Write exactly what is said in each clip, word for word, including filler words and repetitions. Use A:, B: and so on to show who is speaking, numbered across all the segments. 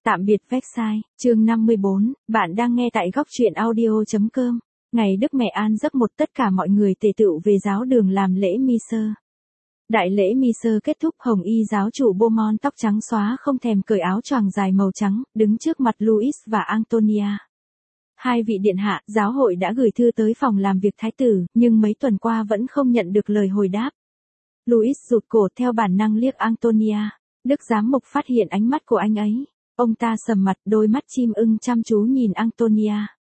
A: Tạm biệt Versailles, chương năm mươi bốn, bạn đang nghe tại góc truyện audio.com. Ngày Đức Mẹ An giấc một tất cả mọi người tề tựu về giáo đường làm lễ mi-sơ. Đại lễ mi-sơ kết thúc, hồng y giáo chủ Beaumont tóc trắng xóa không thèm cởi áo choàng dài màu trắng, đứng trước mặt Louis và Antonia. Hai vị điện hạ, giáo hội đã gửi thư tới phòng làm việc thái tử, nhưng mấy tuần qua vẫn không nhận được lời hồi đáp. Louis rụt cổ theo bản năng liếc Antonia. Đức giám mục phát hiện ánh mắt của anh ấy. Ông ta sầm mặt, đôi mắt chim ưng chăm chú nhìn Antonia.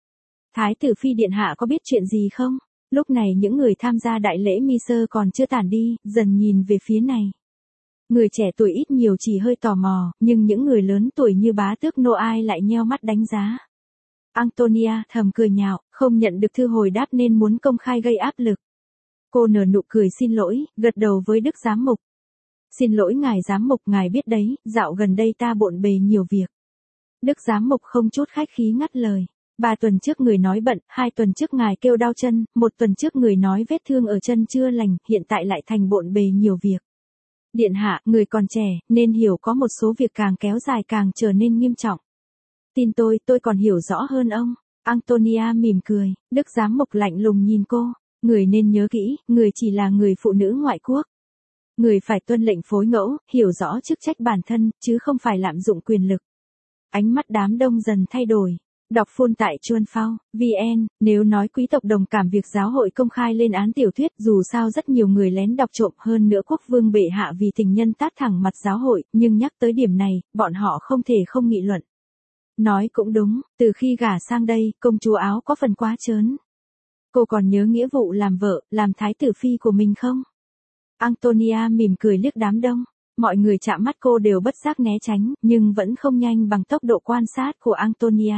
A: Thái tử phi điện hạ có biết chuyện gì không? Lúc này những người tham gia đại lễ mi-sơ còn chưa tản đi, dần nhìn về phía này. Người trẻ tuổi ít nhiều chỉ hơi tò mò, nhưng những người lớn tuổi như bá tước Noailles lại nheo mắt đánh giá. Antonia thầm cười nhạo, không nhận được thư hồi đáp nên muốn công khai gây áp lực. Cô nở nụ cười xin lỗi, gật đầu với Đức giám mục. Xin lỗi ngài giám mục, ngài biết đấy, dạo gần đây ta bộn bề nhiều việc. Đức giám mục không chút khách khí ngắt lời. Ba tuần trước người nói bận, hai tuần trước ngài kêu đau chân, một tuần trước người nói vết thương ở chân chưa lành, hiện tại lại thành bộn bề nhiều việc. Điện hạ, người còn trẻ, nên hiểu có một số việc càng kéo dài càng trở nên nghiêm trọng. Tin tôi, tôi còn hiểu rõ hơn ông. Antonia mỉm cười, Đức giám mục lạnh lùng nhìn cô. Người nên nhớ kỹ, người chỉ là người phụ nữ ngoại quốc. Người phải tuân lệnh phối ngẫu, hiểu rõ chức trách bản thân, chứ không phải lạm dụng quyền lực. Ánh mắt đám đông dần thay đổi. Đọc full tại chuan phao chấm vn, nếu nói quý tộc đồng cảm việc giáo hội công khai lên án tiểu thuyết, dù sao rất nhiều người lén đọc trộm, hơn nữa quốc vương bệ hạ vì tình nhân tát thẳng mặt giáo hội, nhưng nhắc tới điểm này, bọn họ không thể không nghị luận. Nói cũng đúng, từ khi gả sang đây, công chúa Áo có phần quá trớn. Cô còn nhớ nghĩa vụ làm vợ, làm thái tử phi của mình không? Antonia mỉm cười liếc đám đông. Mọi người chạm mắt cô đều bất giác né tránh, nhưng vẫn không nhanh bằng tốc độ quan sát của Antonia.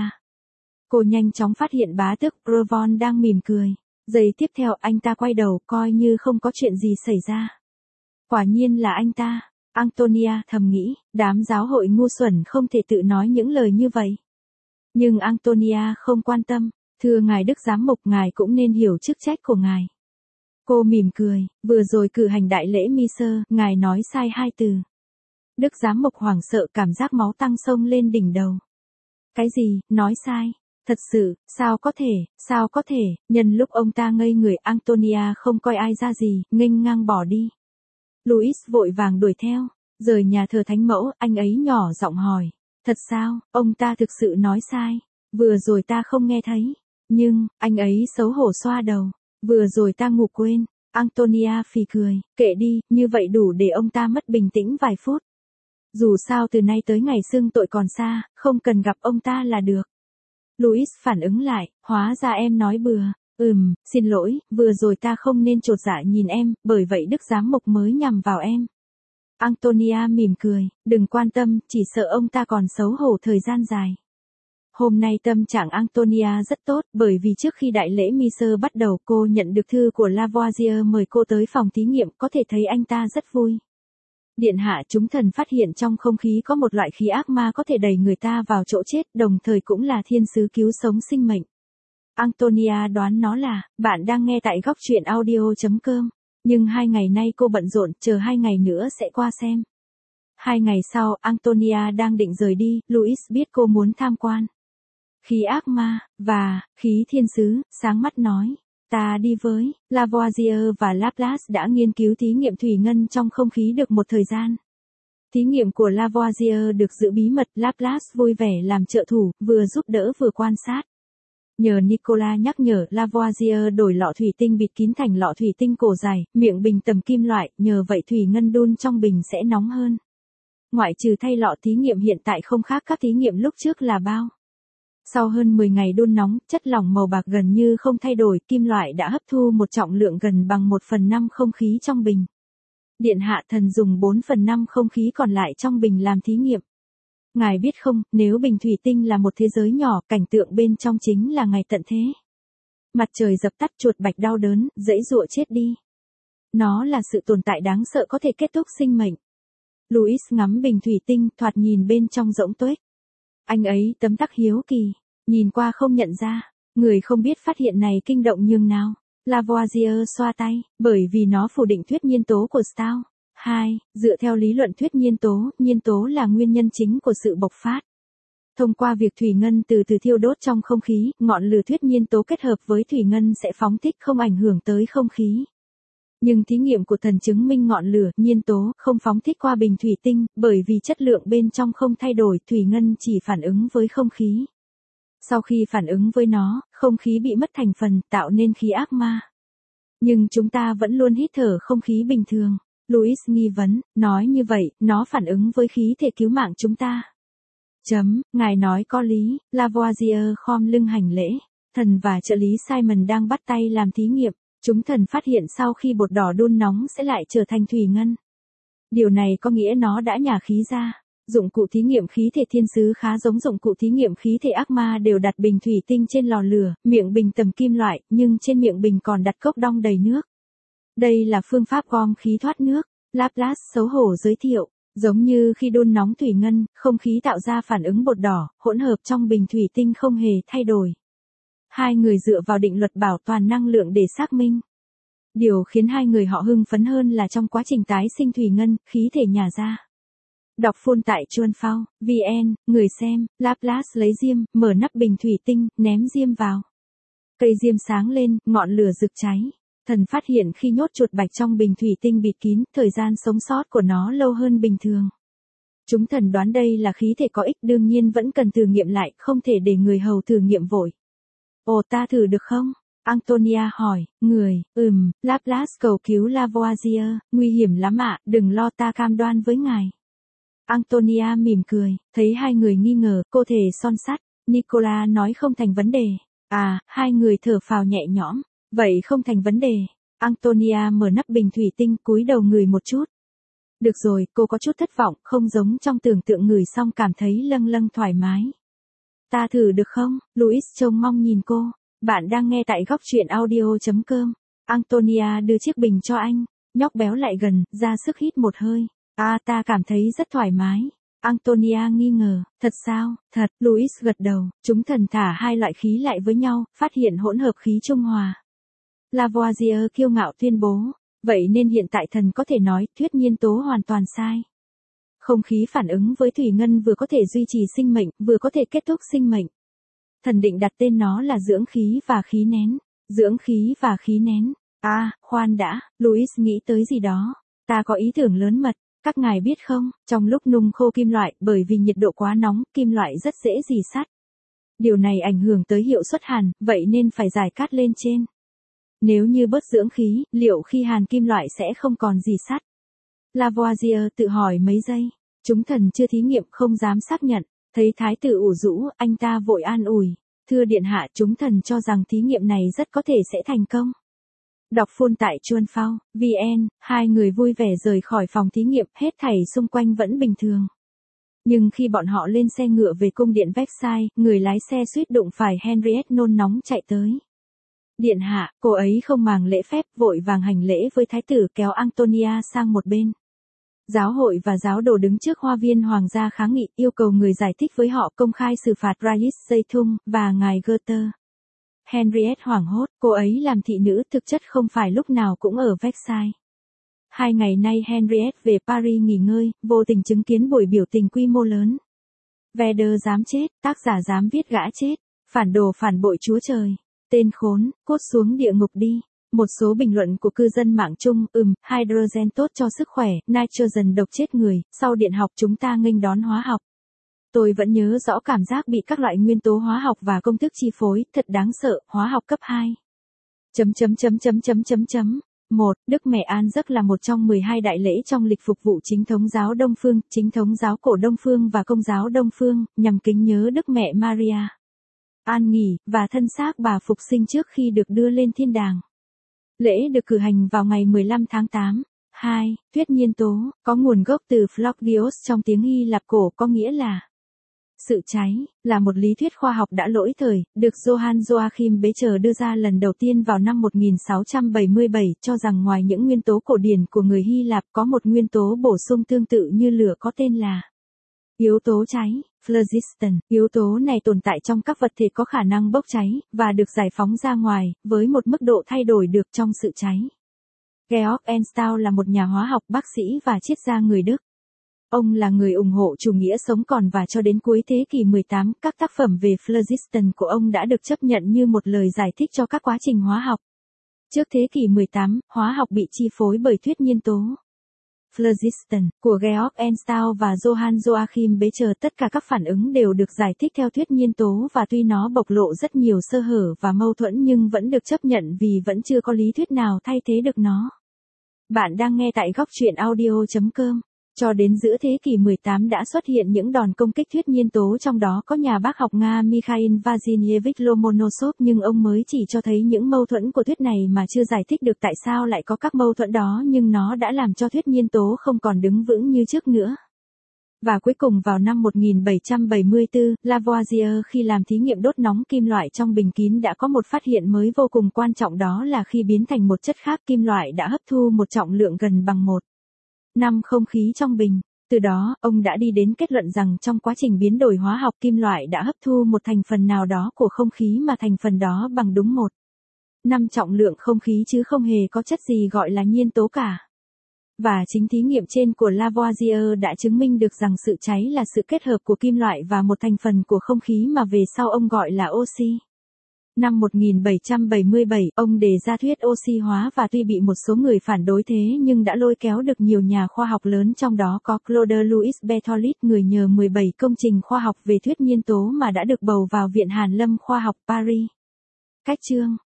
A: Cô nhanh chóng phát hiện bá tước Brevon đang mỉm cười. Giây tiếp theo anh ta quay đầu, coi như không có chuyện gì xảy ra. Quả nhiên là anh ta. Antonia thầm nghĩ, đám giáo hội ngu xuẩn không thể tự nói những lời như vậy. Nhưng Antonia không quan tâm. Thưa ngài Đức giám mục, ngài cũng nên hiểu chức trách của ngài. Cô mỉm cười, vừa rồi cử hành đại lễ mi-sơ, ngài nói sai hai từ. Đức giám mục hoảng sợ, cảm giác máu tăng sông lên đỉnh đầu. Cái gì, nói sai? Thật sự, sao có thể, sao có thể? Nhân lúc ông ta ngây người, Antonia không coi ai ra gì, nghênh ngang bỏ đi. Louis vội vàng đuổi theo, rời nhà thờ thánh mẫu, anh ấy nhỏ giọng hỏi. Thật sao, ông ta thực sự nói sai? Vừa rồi ta không nghe thấy. Nhưng, anh ấy xấu hổ xoa đầu. Vừa rồi ta ngủ quên. Antonia phì cười, kệ đi, như vậy đủ để ông ta mất bình tĩnh vài phút. Dù sao từ nay tới ngày xưng tội còn xa, không cần gặp ông ta là được. Louis phản ứng lại, hóa ra em nói bừa. Ừm, xin lỗi, vừa rồi ta không nên chột dạ nhìn em, bởi vậy Đức giám mục mới nhằm vào em. Antonia mỉm cười, đừng quan tâm, chỉ sợ ông ta còn xấu hổ thời gian dài. Hôm nay tâm trạng Antonia rất tốt, bởi vì trước khi đại lễ mi-sơ bắt đầu cô nhận được thư của Lavoisier mời cô tới phòng thí nghiệm, có thể thấy anh ta rất vui. Điện hạ, chúng thần phát hiện trong không khí có một loại khí ác ma có thể đẩy người ta vào chỗ chết, đồng thời cũng là thiên sứ cứu sống sinh mệnh. Antonia đoán nó là, bạn đang nghe tại góc truyện audio.com, nhưng hai ngày nay cô bận rộn, chờ hai ngày nữa sẽ qua xem. Hai ngày sau, Antonia đang định rời đi, Louis biết cô muốn tham quan. Khí ác ma, và, khí thiên sứ, sáng mắt nói. Ta đi với, Lavoisier và Laplace đã nghiên cứu thí nghiệm thủy ngân trong không khí được một thời gian. Thí nghiệm của Lavoisier được giữ bí mật, Laplace vui vẻ làm trợ thủ, vừa giúp đỡ vừa quan sát. Nhờ Nicolas nhắc nhở, Lavoisier đổi lọ thủy tinh bịt kín thành lọ thủy tinh cổ dài, miệng bình tầm kim loại, nhờ vậy thủy ngân đun trong bình sẽ nóng hơn. Ngoại trừ thay lọ thí nghiệm hiện tại không khác các thí nghiệm lúc trước là bao. Sau hơn mười ngày đun nóng, chất lỏng màu bạc gần như không thay đổi, kim loại đã hấp thu một trọng lượng gần bằng một phần năm không khí trong bình. Điện hạ, thần dùng bốn phần năm không khí còn lại trong bình làm thí nghiệm. Ngài biết không, nếu bình thủy tinh là một thế giới nhỏ, cảnh tượng bên trong chính là ngày tận thế. Mặt trời dập tắt, chuột bạch đau đớn, giãy giụa chết đi. Nó là sự tồn tại đáng sợ có thể kết thúc sinh mệnh. Louis ngắm bình thủy tinh, thoạt nhìn bên trong rỗng tuếch. Anh ấy tấm tắc hiếu kỳ, nhìn qua không nhận ra, người không biết phát hiện này kinh động nhường nào. Lavoisier xoa tay, bởi vì nó phủ định thuyết nhiên tố của Stahl. hai. Dựa theo lý luận thuyết nhiên tố, nhiên tố là nguyên nhân chính của sự bộc phát. Thông qua việc thủy ngân từ từ thiêu đốt trong không khí, ngọn lửa thuyết nhiên tố kết hợp với thủy ngân sẽ phóng thích không ảnh hưởng tới không khí. Nhưng thí nghiệm của thần chứng minh ngọn lửa nhiên tố không phóng thích qua bình thủy tinh, bởi vì chất lượng bên trong không thay đổi, thủy ngân chỉ phản ứng với không khí. Sau khi phản ứng với nó, không khí bị mất thành phần, tạo nên khí ác ma. Nhưng chúng ta vẫn luôn hít thở không khí bình thường. Louis nghi vấn, nói như vậy, nó phản ứng với khí thể cứu mạng chúng ta. Chấm, ngài nói có lý. Lavoisier khom lưng hành lễ. Thần và trợ lý Simon đang bắt tay làm thí nghiệm. Chúng thần phát hiện sau khi bột đỏ đun nóng sẽ lại trở thành thủy ngân. Điều này có nghĩa nó đã nhả khí ra. Dụng cụ thí nghiệm khí thể thiên sứ khá giống dụng cụ thí nghiệm khí thể ác ma, đều đặt bình thủy tinh trên lò lửa, miệng bình tầm kim loại, nhưng trên miệng bình còn đặt cốc đong đầy nước. Đây là phương pháp gom khí thoát nước. Laplace xấu hổ giới thiệu. Giống như khi đun nóng thủy ngân, không khí tạo ra phản ứng bột đỏ, hỗn hợp trong bình thủy tinh không hề thay đổi. Hai người dựa vào định luật bảo toàn năng lượng để xác minh. Điều khiến hai người họ hưng phấn hơn là trong quá trình tái sinh thủy ngân, khí thể nhả ra. Đọc full tại chuan phao chấm vn, người xem, Laplace lấy diêm, mở nắp bình thủy tinh, ném diêm vào. Cây diêm sáng lên, ngọn lửa rực cháy. Thần phát hiện khi nhốt chuột bạch trong bình thủy tinh bịt kín, thời gian sống sót của nó lâu hơn bình thường. Chúng thần đoán đây là khí thể có ích, đương nhiên vẫn cần thử nghiệm lại, không thể để người hầu thử nghiệm vội. Ồ, ta thử được không? Antonia hỏi, người, ừm, Laplace cầu cứu Lavoisier, nguy hiểm lắm ạ, đừng lo, ta cam đoan với ngài. Antonia mỉm cười, thấy hai người nghi ngờ, cô thề son sắt. Nicola nói không thành vấn đề. À, hai người thở phào nhẹ nhõm. Vậy không thành vấn đề. Antonia mở nắp bình thủy tinh, cúi đầu ngửi một chút. Được rồi, cô có chút thất vọng, không giống trong tưởng tượng, ngửi xong cảm thấy lâng lâng thoải mái. Ta thử được không? Louis trông mong nhìn cô. Bạn đang nghe tại góc truyện audio chấm com. Antonia đưa chiếc bình cho anh. Nhóc béo lại gần, ra sức hít một hơi. À, ta cảm thấy rất thoải mái. Antonia nghi ngờ, thật sao? Thật, Louis gật đầu. Chúng thần thả hai loại khí lại với nhau, phát hiện hỗn hợp khí trung hòa. Lavoisier kiêu ngạo tuyên bố, vậy nên hiện tại thần có thể nói, thuyết nhiên tố hoàn toàn sai. Không khí phản ứng với thủy ngân vừa có thể duy trì sinh mệnh, vừa có thể kết thúc sinh mệnh. Thần định đặt tên nó là dưỡng khí và khí nén. Dưỡng khí và khí nén. À, khoan đã, Louis nghĩ tới gì đó. Ta có ý tưởng lớn mật. Các ngài biết không, trong lúc nung khô kim loại, bởi vì nhiệt độ quá nóng, kim loại rất dễ rỉ sắt. Điều này ảnh hưởng tới hiệu suất hàn, vậy nên phải rải cát lên trên. Nếu như bớt dưỡng khí, liệu khi hàn kim loại sẽ không còn rỉ sắt? Lavoisier tự hỏi mấy giây. Chúng thần chưa thí nghiệm, không dám xác nhận. Thấy thái tử ủ rũ, anh ta vội an ủi. Thưa điện hạ, chúng thần cho rằng thí nghiệm này rất có thể sẽ thành công. Đọc full tại chuan phao chấm vn, hai người vui vẻ rời khỏi phòng thí nghiệm, hết thảy xung quanh vẫn bình thường. Nhưng khi bọn họ lên xe ngựa về cung điện Versailles, người lái xe suýt đụng phải Henriette nôn nóng chạy tới. Điện hạ, cô ấy không màng lễ phép, vội vàng hành lễ với thái tử, kéo Antonia sang một bên. Giáo hội và giáo đồ đứng trước hoa viên hoàng gia kháng nghị, yêu cầu người giải thích với họ, công khai xử phạt Rais Zeythun và ngài Goethe. Henriette hoảng hốt, cô ấy làm thị nữ, thực chất không phải lúc nào cũng ở Versailles. Hai ngày nay Henriette về Paris nghỉ ngơi, vô tình chứng kiến buổi biểu tình quy mô lớn. Vedder dám chết, tác giả dám viết gã chết, phản đồ phản bội Chúa Trời, tên khốn, cút xuống địa ngục đi. Một số bình luận của cư dân mạng chung, ừm, hydrogen tốt cho sức khỏe, nitrogen độc chết người, sau điện học chúng ta nghênh đón hóa học. Tôi vẫn nhớ rõ cảm giác bị các loại nguyên tố hóa học và công thức chi phối, thật đáng sợ, hóa học cấp hai. Chấm chấm chấm chấm chấm chấm chấm. một. Đức Mẹ An Giấc là một trong mười hai đại lễ trong lịch phục vụ chính thống giáo Đông Phương, chính thống giáo cổ Đông Phương và Công giáo Đông Phương, nhằm kính nhớ Đức Mẹ Maria an nghỉ, và thân xác bà phục sinh trước khi được đưa lên thiên đàng. Lễ được cử hành vào ngày mười lăm tháng tám. hai. Thuyết nhiên tố, có nguồn gốc từ Phlogios trong tiếng Hy Lạp cổ, có nghĩa là sự cháy, là một lý thuyết khoa học đã lỗi thời, được Johann Joachim Becher đưa ra lần đầu tiên vào năm một nghìn sáu trăm bảy mươi bảy, cho rằng ngoài những nguyên tố cổ điển của người Hy Lạp có một nguyên tố bổ sung tương tự như lửa có tên là yếu tố cháy, phlogiston. Yếu tố này tồn tại trong các vật thể có khả năng bốc cháy, và được giải phóng ra ngoài, với một mức độ thay đổi được trong sự cháy. Georg Enstau là một nhà hóa học, bác sĩ và triết gia người Đức. Ông là người ủng hộ chủ nghĩa sống còn và cho đến cuối thế kỷ mười tám, các tác phẩm về phlogiston của ông đã được chấp nhận như một lời giải thích cho các quá trình hóa học. Trước thế kỷ mười tám, hóa học bị chi phối bởi thuyết nhiên tố. Phlogiston của Georg Enstau và Johann Joachim Becher, tất cả các phản ứng đều được giải thích theo thuyết nhiên tố và tuy nó bộc lộ rất nhiều sơ hở và mâu thuẫn nhưng vẫn được chấp nhận vì vẫn chưa có lý thuyết nào thay thế được nó. Bạn đang nghe tại góc truyện audio chấm com. Cho đến giữa thế kỷ mười tám đã xuất hiện những đòn công kích thuyết nhiên tố, trong đó có nhà bác học Nga Mikhail Vazinievich Lomonosov, nhưng ông mới chỉ cho thấy những mâu thuẫn của thuyết này mà chưa giải thích được tại sao lại có các mâu thuẫn đó, nhưng nó đã làm cho thuyết nhiên tố không còn đứng vững như trước nữa. Và cuối cùng vào năm một nghìn bảy trăm bảy mươi tư, Lavoisier khi làm thí nghiệm đốt nóng kim loại trong bình kín đã có một phát hiện mới vô cùng quan trọng, đó là khi biến thành một chất khác, kim loại đã hấp thu một trọng lượng gần bằng một năm không khí trong bình. Từ đó, ông đã đi đến kết luận rằng trong quá trình biến đổi hóa học, kim loại đã hấp thu một thành phần nào đó của không khí mà thành phần đó bằng đúng một năm trọng lượng không khí chứ không hề có chất gì gọi là nhiên tố cả. Và chính thí nghiệm trên của Lavoisier đã chứng minh được rằng sự cháy là sự kết hợp của kim loại và một thành phần của không khí mà về sau ông gọi là oxy. Năm một nghìn bảy trăm bảy mươi bảy, ông đề ra thuyết oxy hóa và tuy bị một số người phản đối thế nhưng đã lôi kéo được nhiều nhà khoa học lớn, trong đó có Claude Louis Berthollet, người nhờ mười bảy công trình khoa học về thuyết nhiên tố mà đã được bầu vào Viện Hàn lâm Khoa học Paris. Cách chương